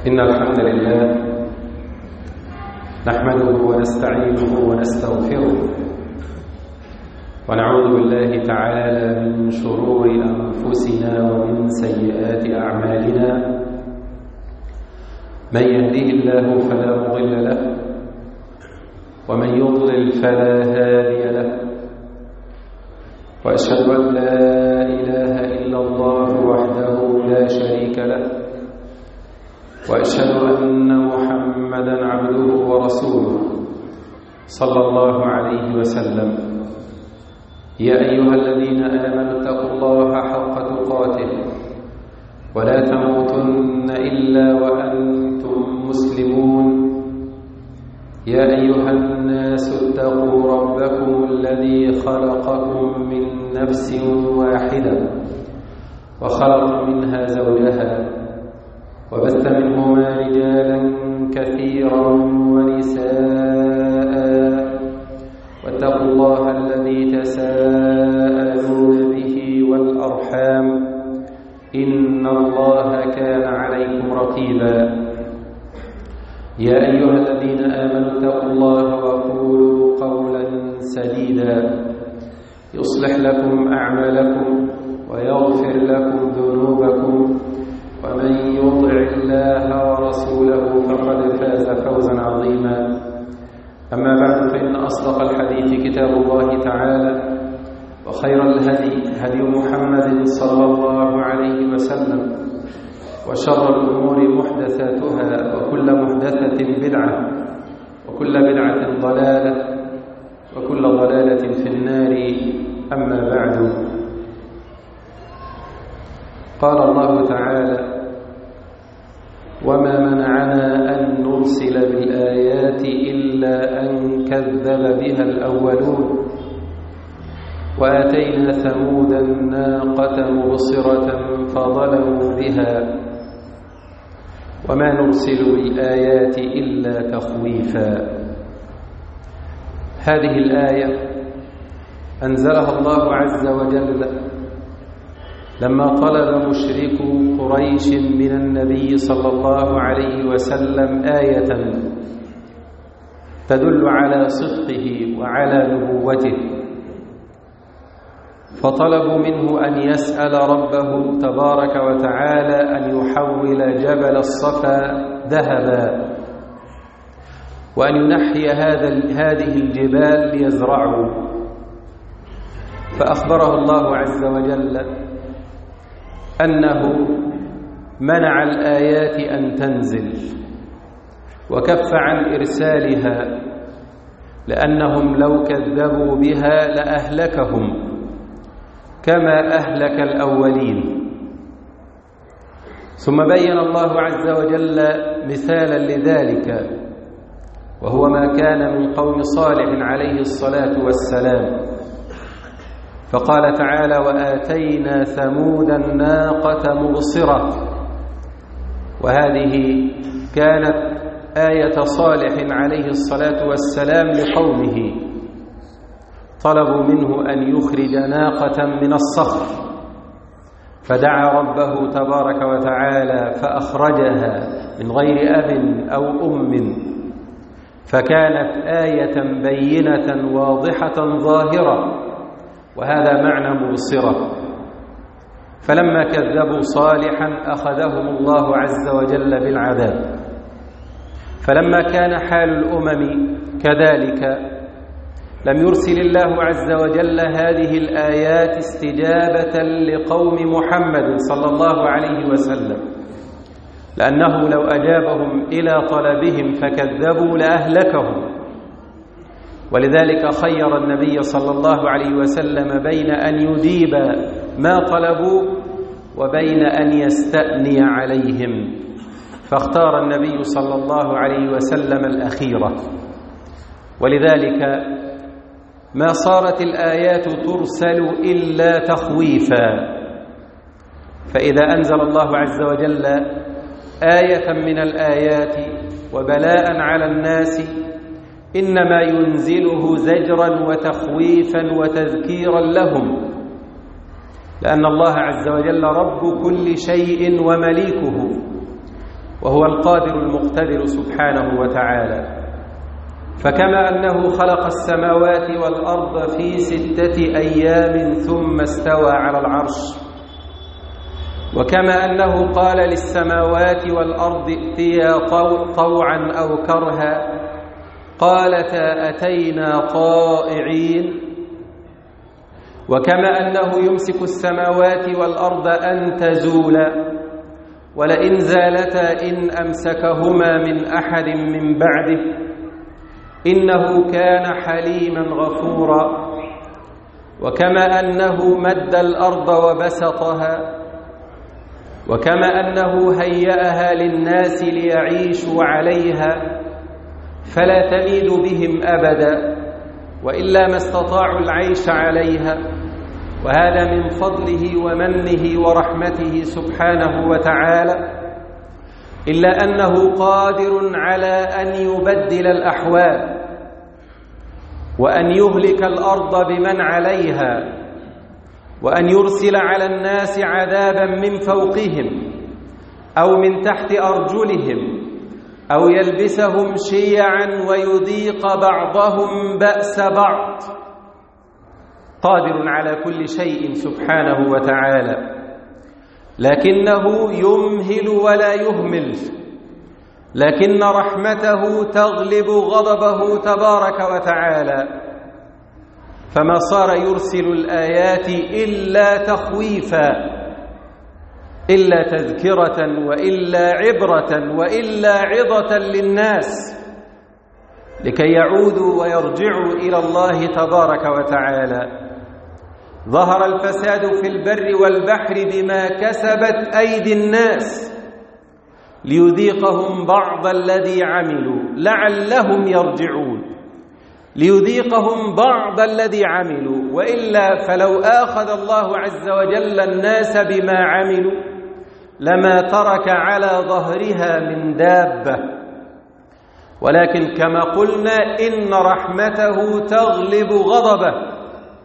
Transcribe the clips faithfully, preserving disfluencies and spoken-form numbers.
إن الحمد لله نحمده ونستعينه ونستغفره ونعوذ بالله تعالى من شرور أنفسنا ومن سيئات أعمالنا. من يهده الله فلا مضل له ومن يضلل فلا هادي له، وأشهد أن لا إله إلا الله وحده لا شريك له، وأشهد أن محمدا عبده ورسوله صلى الله عليه وسلم. يا أيها الذين آمنوا اتقوا الله حق تقاته ولا تموتن إلا وأنتم مسلمون. يا أيها الناس اتقوا ربكم الذي خلقكم من نفس واحدة وخلق منها زوجها وبث منهما رجالا كثيرا ونساء، واتقوا الله الذي تساءلون به والأرحام إن الله كان عليكم رقيبا. يا أيها الذين آمنوا اتقوا الله وقولوا قولا سديدا يصلح لكم أعمالكم ويغفر لكم ذنوبكم، ومن يطع الله ورسوله فقد فاز فوزا عظيما. أما بعد، فإن أصدق الحديث كتاب الله تعالى، وخير الهدي هدي محمد صلى الله عليه وسلم، وشر الأمور محدثاتها، وكل محدثة بدعة، وكل بدعة ضلالة، وكل ضلالة في النار. أما بعد، قال الله تعالى: وما منعنا أن نرسل بالآيات إلا أن كذب بها الأولون وآتينا ثمود الناقة مبصرة فظلموا بها وما نرسل بالآيات إلا تخويفا. هذه الآية أنزلها الله عز وجل لما طلب مشركو قريش من النبي صلى الله عليه وسلم آية تدل على صدقه وعلى نبوته، فطلبوا منه أن يسأل ربه تبارك وتعالى أن يحول جبل الصفا ذهبا، وأن ينحي هذه الجبال ليزرعوا. فأخبره الله عز وجل أنه منع الآيات أن تنزل وكف عن إرسالها، لأنهم لو كذبوا بها لأهلكهم كما أهلك الأولين. ثم بين الله عز وجل مثالا لذلك، وهو ما كان من قوم صالح عليه الصلاة والسلام، فقال تعالى: وآتينا ثمود الناقة مبصرة. وهذه كانت آية صالح عليه الصلاة والسلام لقومه، طلبوا منه أن يخرج ناقة من الصخر، فدعا ربه تبارك وتعالى فأخرجها من غير أب أو أم، فكانت آية بينة واضحة ظاهرة، وهذا معنى مبصرة. فلما كذبوا صالحا أخذهم الله عز وجل بالعذاب. فلما كان حال الأمم كذلك لم يرسل الله عز وجل هذه الآيات استجابة لقوم محمد صلى الله عليه وسلم، لأنه لو أجابهم إلى طلبهم فكذبوا لأهلكهم. ولذلك خير النبي صلى الله عليه وسلم بين أن يجيب ما طلبوا وبين أن يستأني عليهم، فاختار النبي صلى الله عليه وسلم الأخيرة. ولذلك ما صارت الآيات ترسل إلا تخويفا. فإذا أنزل الله عز وجل آية من الآيات وبلاء على الناس إنما ينزله زجرا وتخويفا وتذكيرا لهم، لأن الله عز وجل رب كل شيء ومليكه، وهو القادر المقتدر سبحانه وتعالى. فكما أنه خلق السماوات والأرض في ستة أيام ثم استوى على العرش، وكما أنه قال للسماوات والأرض ائتيا طوعا أو كرها قالتا أتينا طائعين، وكما أنه يمسك السماوات والأرض أن تزولا ولئن زالتا إن أمسكهما من أحد من بعده إنه كان حليما غفورا، وكما أنه مد الأرض وبسطها، وكما أنه هيأها للناس ليعيشوا عليها فلا تميد بهم أبدا وإلا ما استطاعوا العيش عليها، وهذا من فضله ومنه ورحمته سبحانه وتعالى، إلا أنه قادر على أن يبدل الأحوال وأن يهلك الأرض بمن عليها وأن يرسل على الناس عذابا من فوقهم أو من تحت أرجلهم أو يلبسهم شيعا ويذيق بعضهم بأس بعض. قادر على كل شيء سبحانه وتعالى، لكنه يمهل ولا يهمل، لكن رحمته تغلب غضبه تبارك وتعالى، فما صار يرسل الآيات إلا تخويفا إلا تذكرة وإلا عبرة وإلا عظة للناس لكي يعودوا ويرجعوا إلى الله تبارك وتعالى. ظهر الفساد في البر والبحر بما كسبت أيدي الناس ليذيقهم بعض الذي عملوا لعلهم يرجعون، ليذيقهم بعض الذي عملوا، وإلا فلو آخذ الله عز وجل الناس بما عملوا لما ترك على ظهرها من دابة، ولكن كما قلنا إن رحمته تغلب غضبه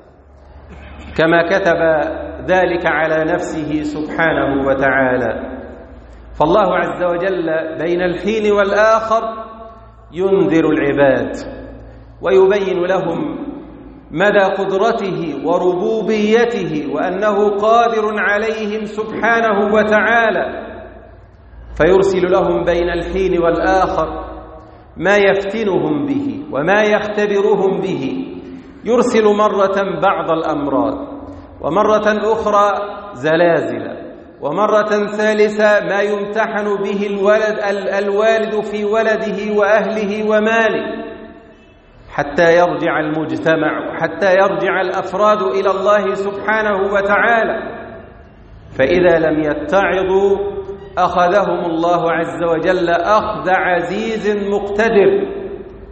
كما كتب ذلك على نفسه سبحانه وتعالى. فالله عز وجل بين الحين والآخر ينذر العباد ويبين لهم مدى قدرته وربوبيته وأنه قادر عليهم سبحانه وتعالى، فيرسل لهم بين الحين والآخر ما يفتنهم به وما يختبرهم به. يرسل مرة بعض الأمراض، ومرة أخرى زلازل، ومرة ثالثة ما يمتحن به الولد الوالد في ولده وأهله وماله حتى يرجع المجتمع وحتى يرجع الأفراد إلى الله سبحانه وتعالى. فإذا لم يتعظوا أخذهم الله عز وجل أخذ عزيز مقتدر،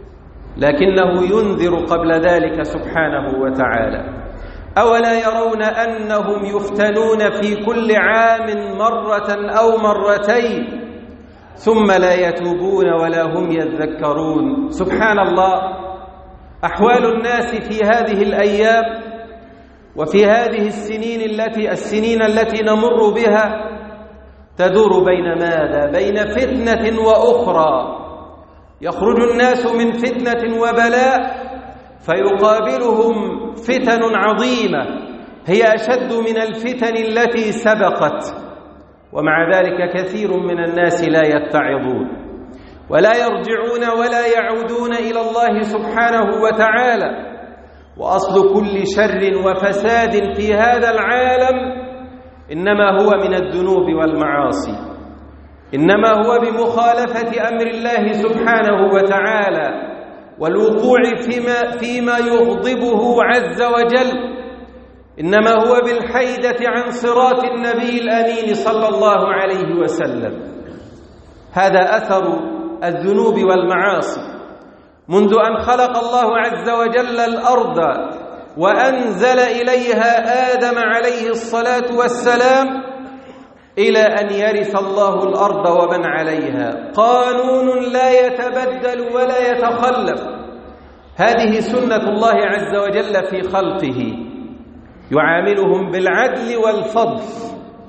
لكنه ينذر قبل ذلك سبحانه وتعالى. أولا يرون أنهم يفتنون في كل عام مرة أو مرتين ثم لا يتوبون ولا هم يذكرون؟ سبحان الله، أحوال الناس في هذه الأيام وفي هذه السنين التي السنين التي نمر بها تدور بين ماذا؟ بين فتنة وأخرى. يخرج الناس من فتنة وبلاء فيقابلهم فتن عظيمة هي أشد من الفتن التي سبقت، ومع ذلك كثير من الناس لا يتعظون ولا يرجعون ولا يعودون إلى الله سبحانه وتعالى. وأصل كل شر وفساد في هذا العالم إنما هو من الذنوب والمعاصي، إنما هو بمخالفة أمر الله سبحانه وتعالى والوقوع فيما, فيما يغضبه عز وجل، إنما هو بالحيدة عن صراط النبي الأمين صلى الله عليه وسلم. هذا أثر الذنوب والمعاصي منذ أن خلق الله عز وجل الأرض وأنزل إليها آدم عليه الصلاة والسلام إلى أن يرث الله الأرض ومن عليها. قانون لا يتبدل ولا يتخلف، هذه سنة الله عز وجل في خلقه، يعاملهم بالعدل والفضل،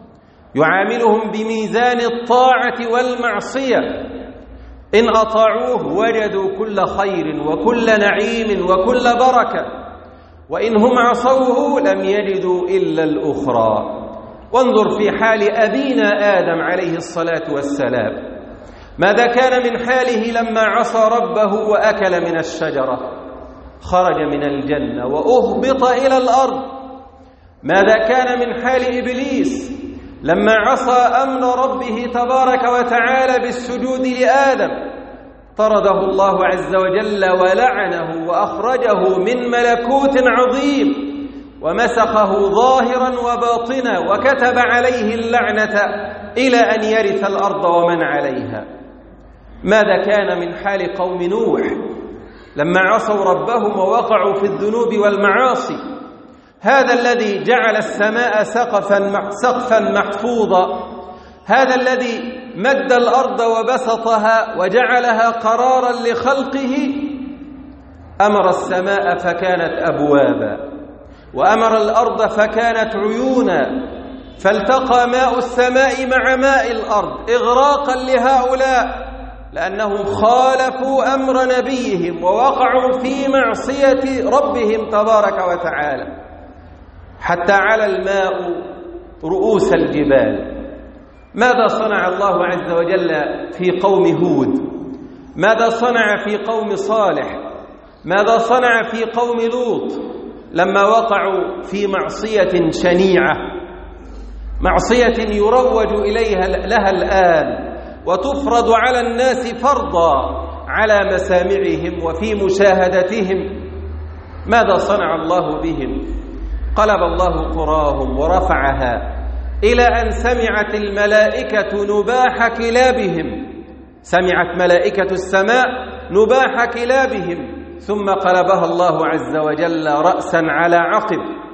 يعاملهم بميزان الطاعة والمعصية، إن أطاعوه وجدوا كل خير وكل نعيم وكل بركة، وإن هم عصوه لم يجدوا إلا الأخرى. وانظر في حال أبينا آدم عليه الصلاة والسلام، ماذا كان من حاله لما عصى ربه وأكل من الشجرة؟ خرج من الجنة وأهبط إلى الأرض. ماذا كان من حال إبليس لما عصى أمر ربه تبارك وتعالى بالسجود لآدم؟ طرده الله عز وجل ولعنه وأخرجه من ملكوت عظيم ومسخه ظاهرا وباطنا وكتب عليه اللعنة إلى أن يرث الأرض ومن عليها. ماذا كان من حال قوم نوح لما عصوا ربهم ووقعوا في الذنوب والمعاصي؟ هذا الذي جعل السماء سقفا سقفا محفوظا، هذا الذي مد الأرض وبسطها وجعلها قرارا لخلقه، أمر السماء فكانت أبوابا، وأمر الأرض فكانت عيونا، فالتقى ماء السماء مع ماء الأرض إغراقا لهؤلاء، لأنهم خالفوا أمر نبيهم ووقعوا في معصية ربهم تبارك وتعالى. حتى على الماء رؤوس الجبال. ماذا صنع الله عز وجل في قوم هود؟ ماذا صنع في قوم صالح؟ ماذا صنع في قوم لوط لما وقعوا في معصية شنيعة، معصية يروج إليها لها الآن وتفرض على الناس فرضا على مسامعهم وفي مشاهدتهم؟ ماذا صنع الله بهم؟ قلب الله قراهم ورفعها إلى أن سمعت الملائكة نباح كلابهم، سمعت ملائكة السماء نباح كلابهم، ثم قلبها الله عز وجل رأسا على عقب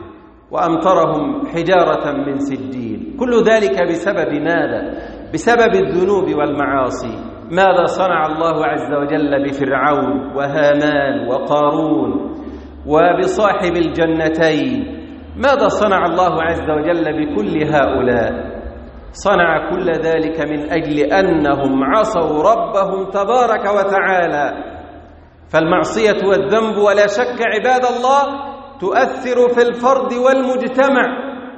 وأمطرهم حجارة من سجيل. كل ذلك بسبب ماذا؟ بسبب الذنوب والمعاصي. ماذا صنع الله عز وجل بفرعون وهامان وقارون وبصاحب الجنتين؟ ماذا صنع الله عز وجل بكل هؤلاء؟ صنع كل ذلك من أجل أنهم عصوا ربهم تبارك وتعالى. فالمعصية والذنب ولا شك عباد الله تؤثر في الفرد والمجتمع،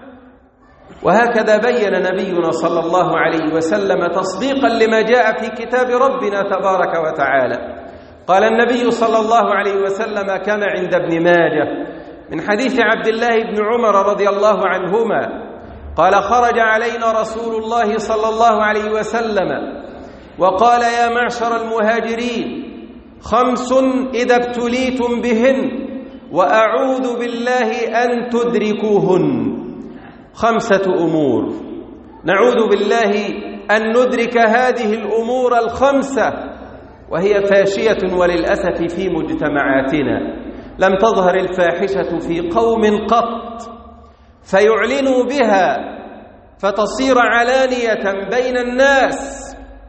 وهكذا بين نبينا صلى الله عليه وسلم تصديقا لما جاء في كتاب ربنا تبارك وتعالى. قال النبي صلى الله عليه وسلم كما عند ابن ماجه من حديث عبد الله بن عمر رضي الله عنهما قال: خرج علينا رسول الله صلى الله عليه وسلم وقال: يا معشر المهاجرين، خمس إذا ابتليتم بهن وأعوذ بالله أن تدركوهن. خمسة أمور نعوذ بالله أن ندرك هذه الأمور الخمسة، وهي فاشية وللأسف في مجتمعاتنا. لم تظهر الفاحشة في قوم قط فيعلنوا بها فتصير علانية بين الناس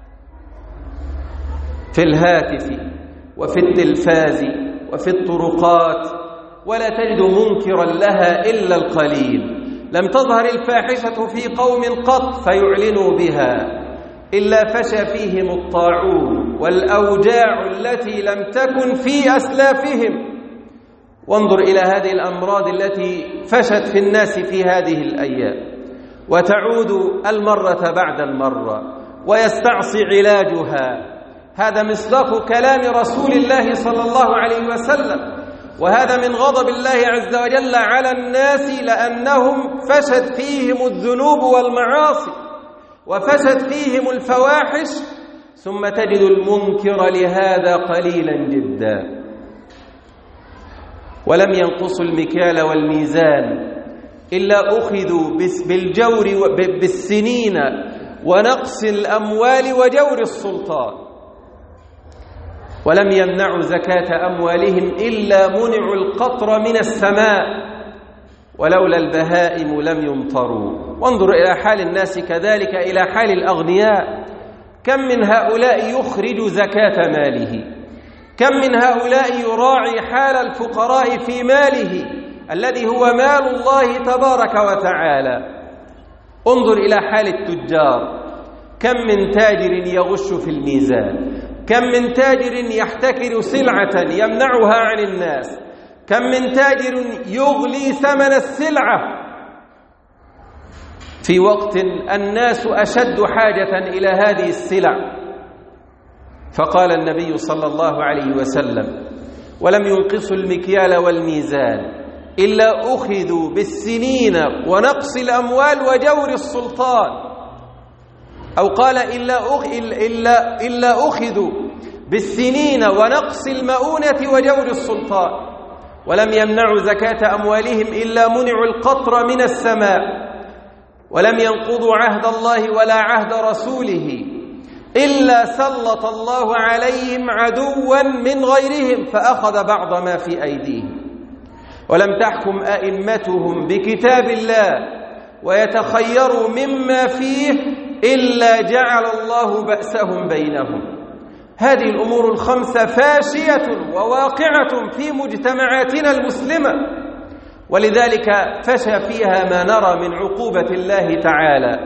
في الهاتف وفي التلفاز وفي الطرقات، ولا تجد منكرا لها إلا القليل. لم تظهر الفاحشة في قوم قط فيعلنوا بها إلا فشى فيهم الطاعون والأوجاع التي لم تكن في أسلافهم. وانظر إلى هذه الأمراض التي فشت في الناس في هذه الأيام، وتعود المرة بعد المرة ويستعصي علاجها. هذا مصداق كلام رسول الله صلى الله عليه وسلم، وهذا من غضب الله عز وجل على الناس، لأنهم فشت فيهم الذنوب والمعاصي وفشت فيهم الفواحش، ثم تجد المنكر لهذا قليلا جدا. ولم ينقصوا المكيال والميزان إلا أخذوا بالجور بالسنين ونقص الأموال وجور السلطان، ولم يمنعوا زكاة أموالهم إلا منعوا القطر من السماء، ولولا البهائم لم يمطروا. وانظر إلى حال الناس كذلك إلى حال الأغنياء. كم من هؤلاء يخرج زكاة ماله؟ كم من هؤلاء يراعي حال الفقراء في ماله الذي هو مال الله تبارك وتعالى؟ انظر إلى حال التجار، كم من تاجر يغش في الميزان، كم من تاجر يحتكر سلعة يمنعها عن الناس، كم من تاجر يغلي ثمن السلعة في وقت الناس أشد حاجة إلى هذه السلع. فقال النبي صلى الله عليه وسلم: ولم ينقصوا المكيال والميزان إلا أخذوا بالسنين ونقص الأموال وجور السلطان، أو قال إلا, أخ... إلا... إلا أخذوا بالسنين ونقص المؤونة وجور السلطان، ولم يمنعوا زكاة أموالهم إلا منعوا القطر من السماء، ولم ينقضوا عهد الله ولا عهد رسوله إلا سلط الله عليهم عدوا من غيرهم فأخذ بعض ما في أيديهم، ولم تحكم أئمتهم بكتاب الله ويتخيروا مما فيه إلا جعل الله بأسهم بينهم. هذه الأمور الخمسة فاشية وواقعة في مجتمعاتنا المسلمة، ولذلك فشى فيها ما نرى من عقوبة الله تعالى.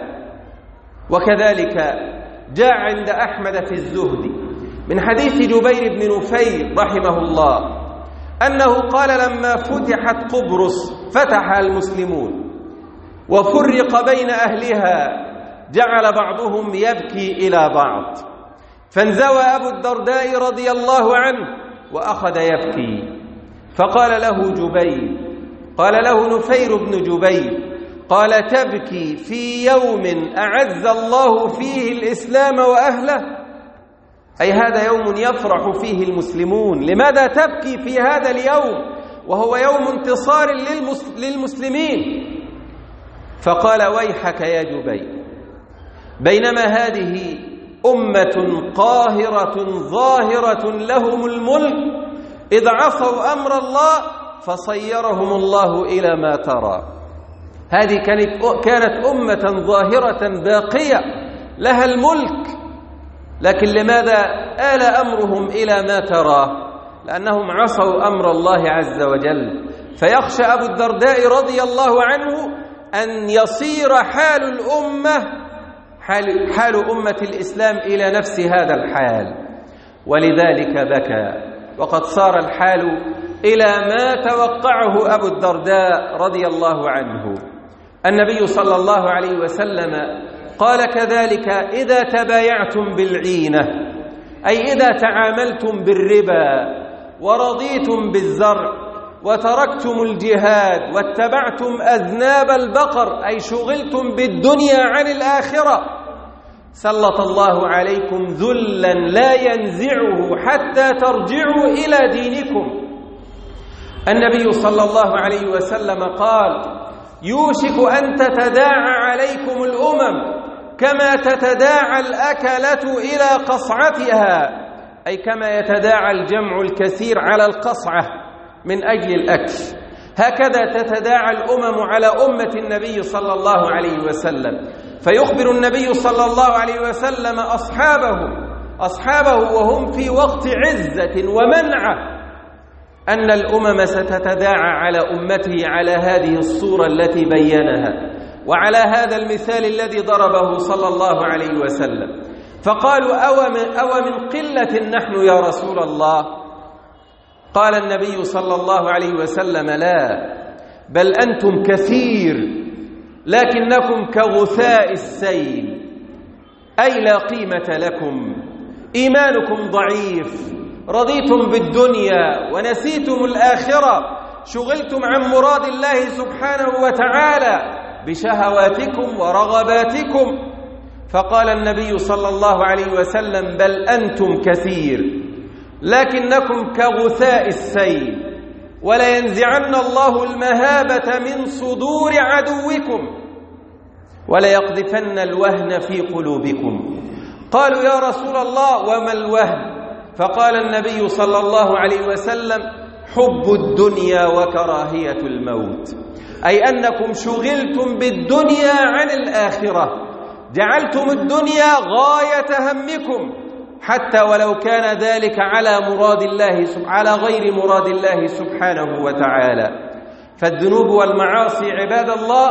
وكذلك جاء عند أحمد في الزهد من حديث جبير بن نفير رحمه الله أنه قال: لما فتحت قبرص فتح المسلمون وفرق بين أهلها جعل بعضهم يبكي إلى بعض، فانزوى أبو الدرداء رضي الله عنه وأخذ يبكي، فقال له جبير قال له نفير بن جبير قال: تبكي في يوم أعز الله فيه الإسلام وأهله؟ أي هذا يوم يفرح فيه المسلمون، لماذا تبكي في هذا اليوم وهو يوم انتصار للمسلمين؟ فقال: ويحك يا جبير، بينما هذه أمة قاهرة ظاهرة لهم الملك إذ عصوا أمر الله فصيرهم الله إلى ما ترى. هذه كانت كانت أمة ظاهرة باقية لها الملك، لكن لماذا آل أمرهم إلى ما ترى؟ لأنهم عصوا أمر الله عز وجل. فيخشى أبو الدرداء رضي الله عنه أن يصير حال الأمة حال, حال أمة الإسلام إلى نفس هذا الحال، ولذلك بكى. وقد صار الحال إلى ما توقعه أبو الدرداء رضي الله عنه. النبي صلى الله عليه وسلم قال كذلك: إذا تبايعتم بالعينة، أي إذا تعاملتم بالربا ورضيتم بالزرع وتركتم الجهاد واتبعتم أذناب البقر، أي شغلتم بالدنيا عن الآخرة، سلط الله عليكم ذلا لا ينزعه حتى ترجعوا إلى دينكم. النبي صلى الله عليه وسلم قال: يوشك أن تتداعى عليكم الأمم كما تتداعى الأكلة إلى قصعتها، أي كما يتداعى الجمع الكثير على القصعة من أجل الأكل، هكذا تتداعى الأمم على أمة النبي صلى الله عليه وسلم. فيخبر النبي صلى الله عليه وسلم أصحابه أصحابه وهم في وقت عزة ومنعة أن الأمم ستتداعى على أمته على هذه الصورة التي بينها وعلى هذا المثال الذي ضربه صلى الله عليه وسلم. فقالوا: أو من, أو من قلة نحن يا رسول الله؟ قال النبي صلى الله عليه وسلم: لا، بل أنتم كثير لكنكم كغثاء السيل، أي لا قيمة لكم، إيمانكم ضعيف، رضيتم بالدنيا ونسيتم الآخرة، شغلتم عن مراد الله سبحانه وتعالى بشهواتكم ورغباتكم. فقال النبي صلى الله عليه وسلم: بل أنتم كثير لكنكم كغثاء السيل، ولا ينزعن الله المهابة من صدور عدوكم ولا يقذفن الوهن في قلوبكم. قالوا: يا رسول الله وما الوهن؟ فقال النبي صلى الله عليه وسلم: حب الدنيا وكراهية الموت، أي أنكم شغلتم بالدنيا عن الآخرة، جعلتم الدنيا غاية همكم حتى ولو كان ذلك على مراد الله على غير مراد الله سبحانه وتعالى. فالذنوب والمعاصي عباد الله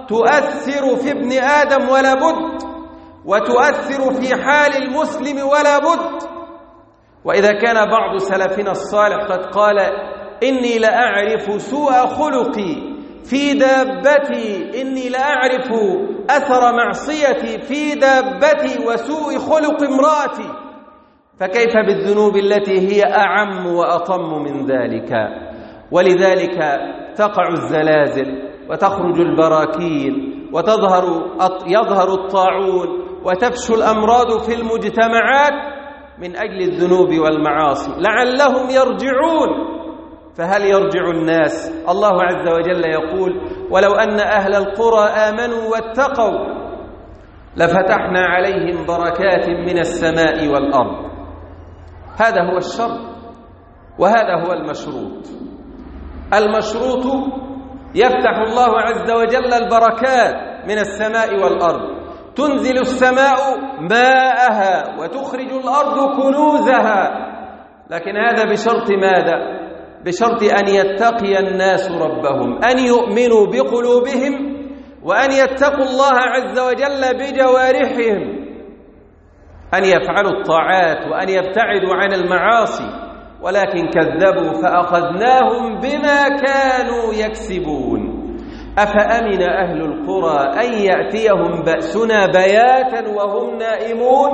تؤثر في ابن آدم ولا بد، وتؤثر في حال المسلم ولا بد. وإذا كان بعض سلفنا الصالح قد قال: إني لأعرف سوء خلقي في دابتي، إني لأعرف أثر معصيتي في دابتي وسوء خلق امرأتي، فكيف بالذنوب التي هي أعم وأطم من ذلك؟ ولذلك تقع الزلازل وتخرج البراكين وتظهر يظهر الطاعون وتفشو الأمراض في المجتمعات من أجل الذنوب والمعاصي لعلهم يرجعون. فهل يرجع الناس؟ الله عز وجل يقول: ولو أن أهل القرى آمنوا واتقوا لفتحنا عليهم بركات من السماء والأرض. هذا هو الشرط وهذا هو المشروط. المشروط يفتح الله عز وجل البركات من السماء والأرض، تنزل السماء ماءها وتخرج الأرض كنوزها، لكن هذا بشرط ماذا؟ بشرط أن يتقي الناس ربهم، أن يؤمنوا بقلوبهم، وأن يتقوا الله عز وجل بجوارحهم، أن يفعلوا الطاعات وأن يبتعدوا عن المعاصي. ولكن كذبوا فأخذناهم بما كانوا يكسبون. أفأمن أهل القرى أن يأتيهم بأسنا بياتا وهم نائمون؟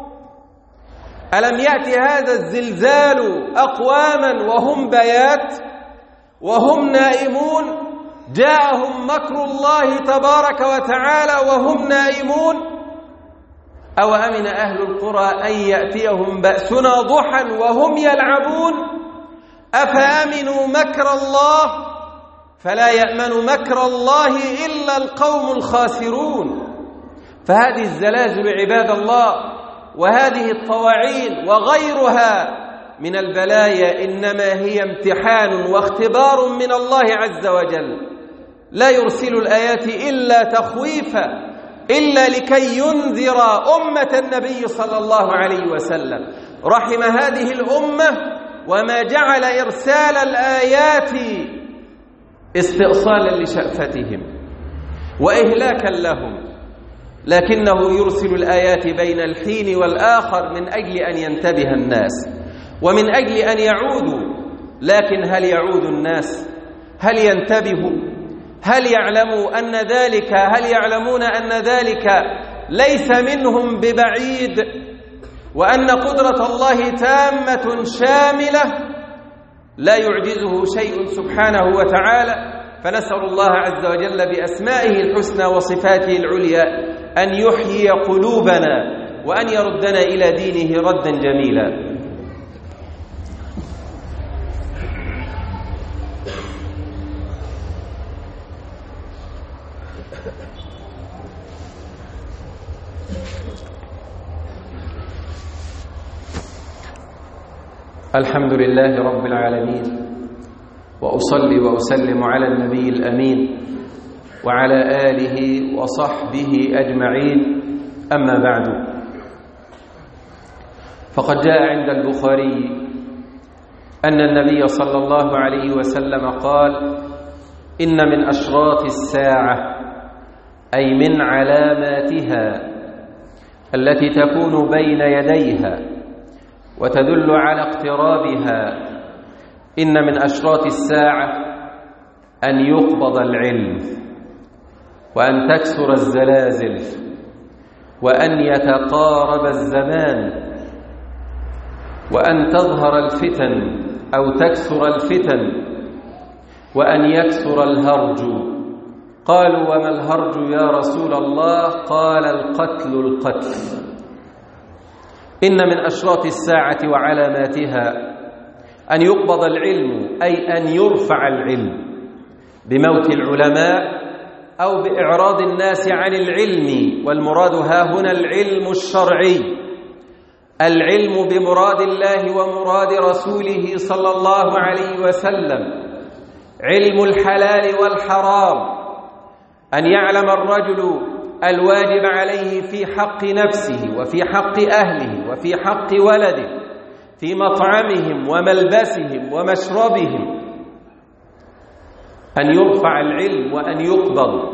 ألم يأتي هذا الزلزال أقواما وهم بيات وهم نائمون؟ جاءهم مكر الله تبارك وتعالى وهم نائمون. أو أمن أهل القرى أن يأتيهم بأسنا ضحى وهم يلعبون؟ أفأمنوا مكر الله؟ فلا يأمن مكر الله إلا القوم الخاسرون. فهذه الزلازل عباد الله وهذه الطواعين وغيرها من البلايا إنما هي امتحان واختبار من الله عز وجل، لا يرسل الآيات إلا تخويفا، إلا لكي ينذر أمة النبي صلى الله عليه وسلم. رحم هذه الأمة وما جعل إرسال الآيات استئصالا لشأفتهم وإهلاكا لهم، لكنه يرسل الآيات بين الحين والآخر من أجل أن ينتبه الناس ومن أجل أن يعودوا. لكن هل يعود الناس؟ هل ينتبهوا؟ هل يعلموا أن ذلك هل يعلمون أن ذلك ليس منهم ببعيد، وأن قدرة الله تامة شاملة لا يعجزه شيء سبحانه وتعالى؟ فنسأل الله عز وجل بأسمائه الحسنى وصفاته العليا أن يحيي قلوبنا وأن يردنا إلى دينه ردا جميلا. الحمد لله رب العالمين، وأصلي وأسلم على النبي الأمين وعلى آله وصحبه أجمعين. أما بعد، فقد جاء عند البخاري أن النبي صلى الله عليه وسلم قال: إن من أشراط الساعة، أي من علاماتها التي تكون بين يديها وتدل على اقترابها، إن من أشراط الساعة أن يقبض العلم، وأن تكثر الزلازل، وأن يتقارب الزمان، وأن تظهر الفتن أو تكثر الفتن، وأن يكثر الهرج. قالوا: وما الهرج يا رسول الله؟ قال: القتل القتل. إن من أشراط الساعة وعلاماتها أن يقبض العلم، أي أن يرفع العلم بموت العلماء أو بإعراض الناس عن العلم. والمراد ها هنا العلم الشرعي، العلم بمراد الله ومراد رسوله صلى الله عليه وسلم، علم الحلال والحرام، أن يعلم الرجل الواجب عليه في حق نفسه وفي حق أهله وفي حق ولده، في مطعمهم وملبسهم ومشربهم، أن يرفع العلم وأن يقبض.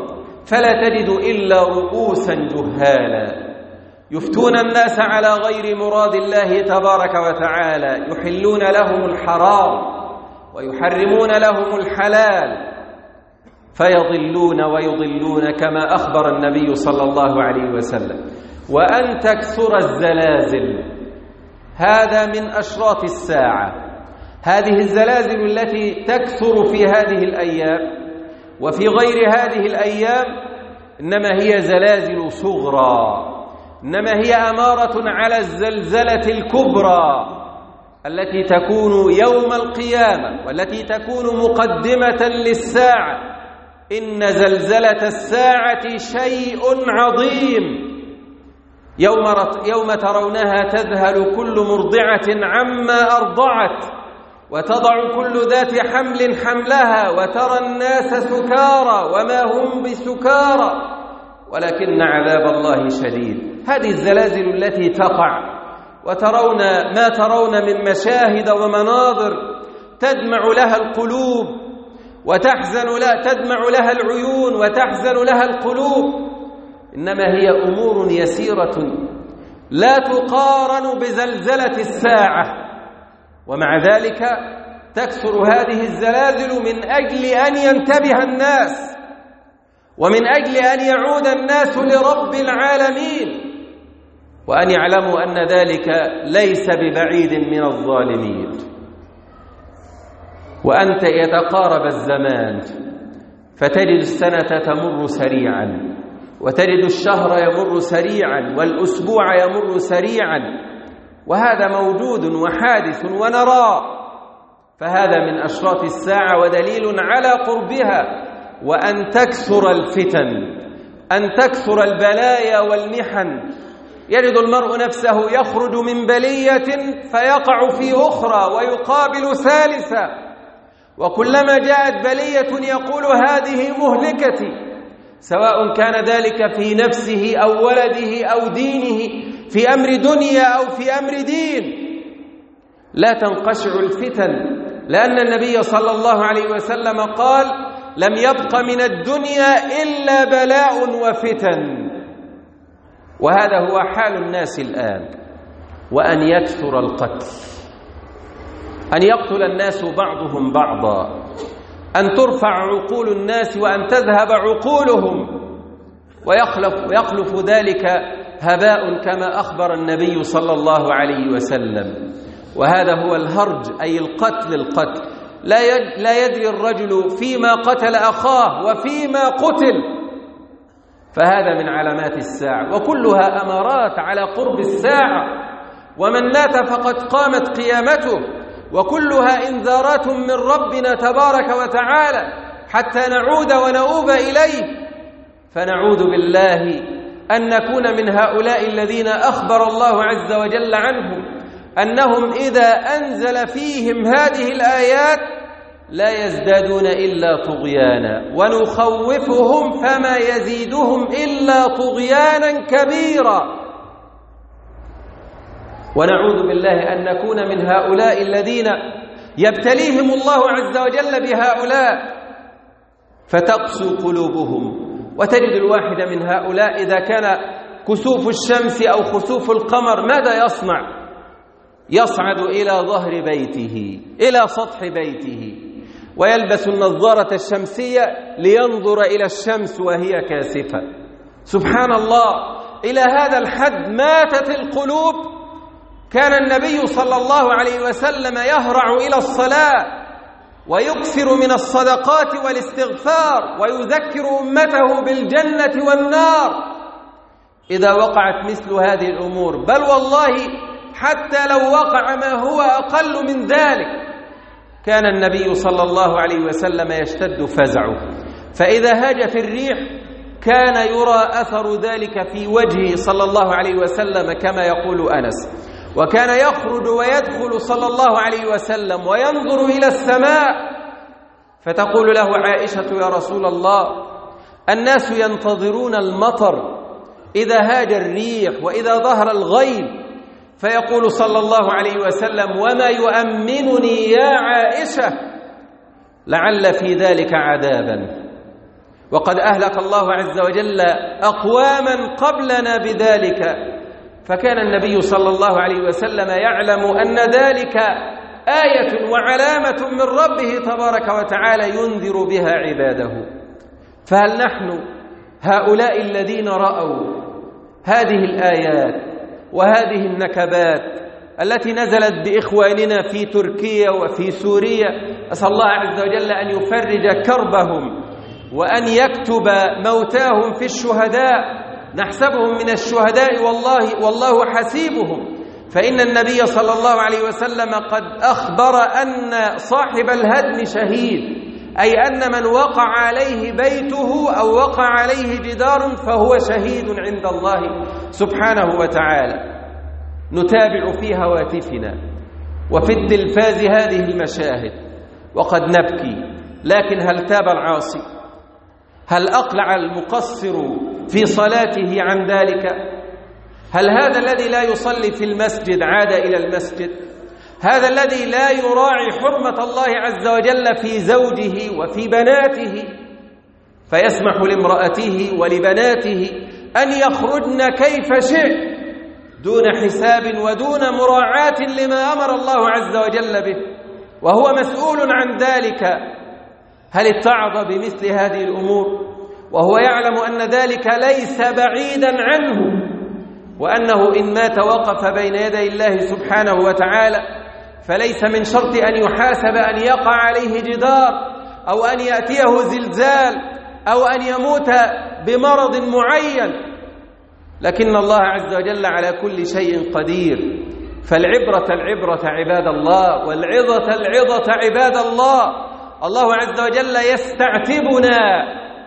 فلا تجد إلا رؤوسا جهالا يفتون الناس على غير مراد الله تبارك وتعالى، يحلون لهم الحرام ويحرمون لهم الحلال، فيضلون ويضلون كما أخبر النبي صلى الله عليه وسلم. وأن تكثر الزلازل، هذا من أشراط الساعة. هذه الزلازل التي تكثر في هذه الأيام وفي غير هذه الأيام إنما هي زلازل صغرى، إنما هي أمارة على الزلزلة الكبرى التي تكون يوم القيامة والتي تكون مقدمة للساعة. إن زلزلة الساعة شيء عظيم، يوم يوم ترونها تذهل كل مرضعة عما أرضعت وتضع كل ذات حمل حملها وترى الناس سكارى وما هم بسكارى ولكن عذاب الله شديد. هذه الزلازل التي تقع وترون ما ترون من مشاهد ومناظر تدمع لها القلوب وتحزن لا تدمع لها العيون وتحزن لها القلوب، إنما هي أمور يسيرة لا تقارن بزلزلة الساعة. ومع ذلك تكثر هذه الزلازل من أجل أن ينتبه الناس ومن أجل أن يعود الناس لرب العالمين وأن يعلموا أن ذلك ليس ببعيد من الظالمين. وأنت يتقارب الزمان فتجد السنة تمر سريعا وتجد الشهر يمر سريعا والأسبوع يمر سريعا، وهذا موجود وحادث ونراه، فهذا من أشراط الساعة ودليل على قربها. وأن تكثر الفتن، أن تكثر البلايا والمحن، يجد المرء نفسه يخرج من بلية فيقع في أخرى ويقابل ثالثة، وكلما جاءت بلية يقول هذه مهلكتي، سواء كان ذلك في نفسه أو ولده أو دينه، في أمر دنيا أو في أمر دين. لا تنقشع الفتن، لأن النبي صلى الله عليه وسلم قال لم يبق من الدنيا إلا بلاء وفتن، وهذا هو حال الناس الآن. وأن يكثر القتل، أن يقتل الناس بعضهم بعضا، أن ترفع عقول الناس وأن تذهب عقولهم، ويخلف, ويخلف ذلك هباء كما أخبر النبي صلى الله عليه وسلم. وهذا هو الهرج، أي القتل القتل لا يدري الرجل فيما قتل أخاه وفيما قتل، فهذا من علامات الساعة، وكلها أمارات على قرب الساعة. ومن مات فقد قامت قيامته، وكلها إنذارات من ربنا تبارك وتعالى حتى نعود ونؤوب إليه. فنعوذ بالله أن نكون من هؤلاء الذين أخبر الله عز وجل عنهم أنهم إذا أنزل فيهم هذه الآيات لا يزدادون إلا طغيانا، ونخوفهم فما يزيدهم إلا طغيانا كبيرا. ونعوذ بالله أن نكون من هؤلاء الذين يبتليهم الله عز وجل بهؤلاء فتقسو قلوبهم. وتجد الواحد من هؤلاء إذا كان كسوف الشمس أو خسوف القمر ماذا يصنع؟ يصعد إلى ظهر بيته، إلى سطح بيته، ويلبس النظارة الشمسية لينظر إلى الشمس وهي كاسفة. سبحان الله، إلى هذا الحد ماتت القلوب. كان النبي صلى الله عليه وسلم يهرع إلى الصلاة ويكثر من الصدقات والاستغفار ويذكر أمته بالجنة والنار إذا وقعت مثل هذه الأمور، بل والله حتى لو وقع ما هو أقل من ذلك كان النبي صلى الله عليه وسلم يشتد فزعه، فإذا هاج في الريح كان يرى أثر ذلك في وجهه صلى الله عليه وسلم كما يقول أنس. وكان يخرج ويدخل صلى الله عليه وسلم وينظر إلى السماء فتقول له عائشة يا رسول الله الناس ينتظرون المطر إذا هاج الريح وإذا ظهر الغيب، فيقول صلى الله عليه وسلم وما يؤمنني يا عائشة لعل في ذلك عذابا. وقد أهلك الله عز وجل أقواما قبلنا بذلك، فكان النبي صلى الله عليه وسلم يعلم أن ذلك آية وعلامة من ربه تبارك وتعالى ينذر بها عباده. فهل نحن هؤلاء الذين رأوا هذه الآيات وهذه النكبات التي نزلت بإخواننا في تركيا وفي سوريا، أسأل الله عز وجل أن يفرج كربهم وأن يكتب موتاهم في الشهداء، نحسبهم من الشهداء والله والله حسيبهم، فإن النبي صلى الله عليه وسلم قد أخبر أن صاحب الهدم شهيد، أي أن من وقع عليه بيته أو وقع عليه جدار فهو شهيد عند الله سبحانه وتعالى. نتابع في هواتفنا وفي التلفاز هذه المشاهد وقد نبكي، لكن هل تاب العاصي؟ هل أقلع المقصر في صلاته عن ذلك؟ هل هذا الذي لا يصلي في المسجد عاد إلى المسجد؟ هذا الذي لا يراعي حرمة الله عز وجل في زوجه وفي بناته فيسمح لامرأته ولبناته أن يخرجن كيف شئ دون حساب ودون مراعاة لما أمر الله عز وجل به، وهو مسؤول عن ذلك؟ هل اتعظ بمثل هذه الأمور وهو يعلم أن ذلك ليس بعيدا عنه، وأنه إن مات وقف بين يدي الله سبحانه وتعالى، فليس من شرط أن يحاسب أن يقع عليه جدار أو أن يأتيه زلزال أو أن يموت بمرض معين، لكن الله عز وجل على كل شيء قدير. فالعبرة العبرة عباد الله، والعظة العظة عباد الله. الله عز وجل يستعتبنا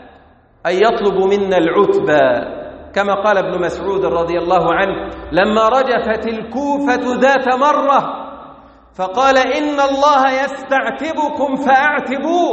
أن يطلب منا العتبى، كما قال ابن مسعود رضي الله عنه لما رجفت الكوفة ذات مرة فقال إن الله يستعتبكم فأعتبوه،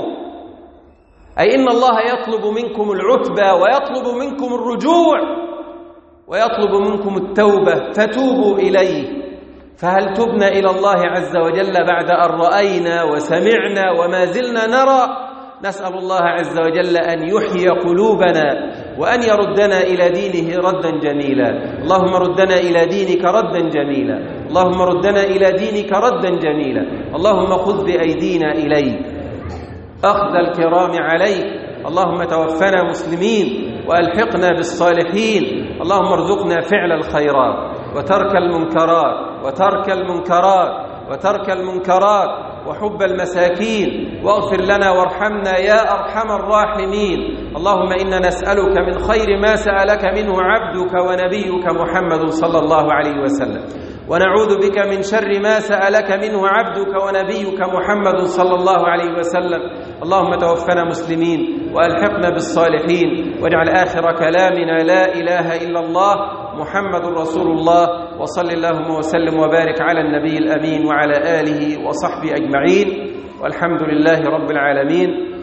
أي إن الله يطلب منكم العتبى ويطلب منكم الرجوع ويطلب منكم التوبة فتوبوا إليه. فهل تبنا إلى الله عز وجل بعد أن رأينا وسمعنا وما زلنا نرى؟ نسأل الله عز وجل أن يحيي قلوبنا وأن يردنا إلى دينه ردا جميلا. اللهم ردنا إلى دينك ردا جميلا، اللهم ردنا إلى دينك ردا جميلا. اللهم خذ بأيدينا إليك أخذ الكرام عليك. اللهم توفنا مسلمين وألحقنا بالصالحين. اللهم ارزقنا فعل الخيرات وترك المنكرات وترك المنكرات وترك المنكرات وحب المساكين، واغفر لنا وارحمنا يا أرحم الراحمين. اللهم إنا نسألك من خير ما سألك منه عبدك ونبيك محمد صلى الله عليه وسلم، ونعوذ بك من شر ما سألك منه عبدك ونبيك محمد صلى الله عليه وسلم. اللهم توفنا مسلمين وألحقنا بالصالحين، واجعل آخر كلامنا لا إله إلا الله محمد رسول الله. وصل اللهم وسلم وبارك على النبي الأمين وعلى آله وصحبه أجمعين، والحمد لله رب العالمين.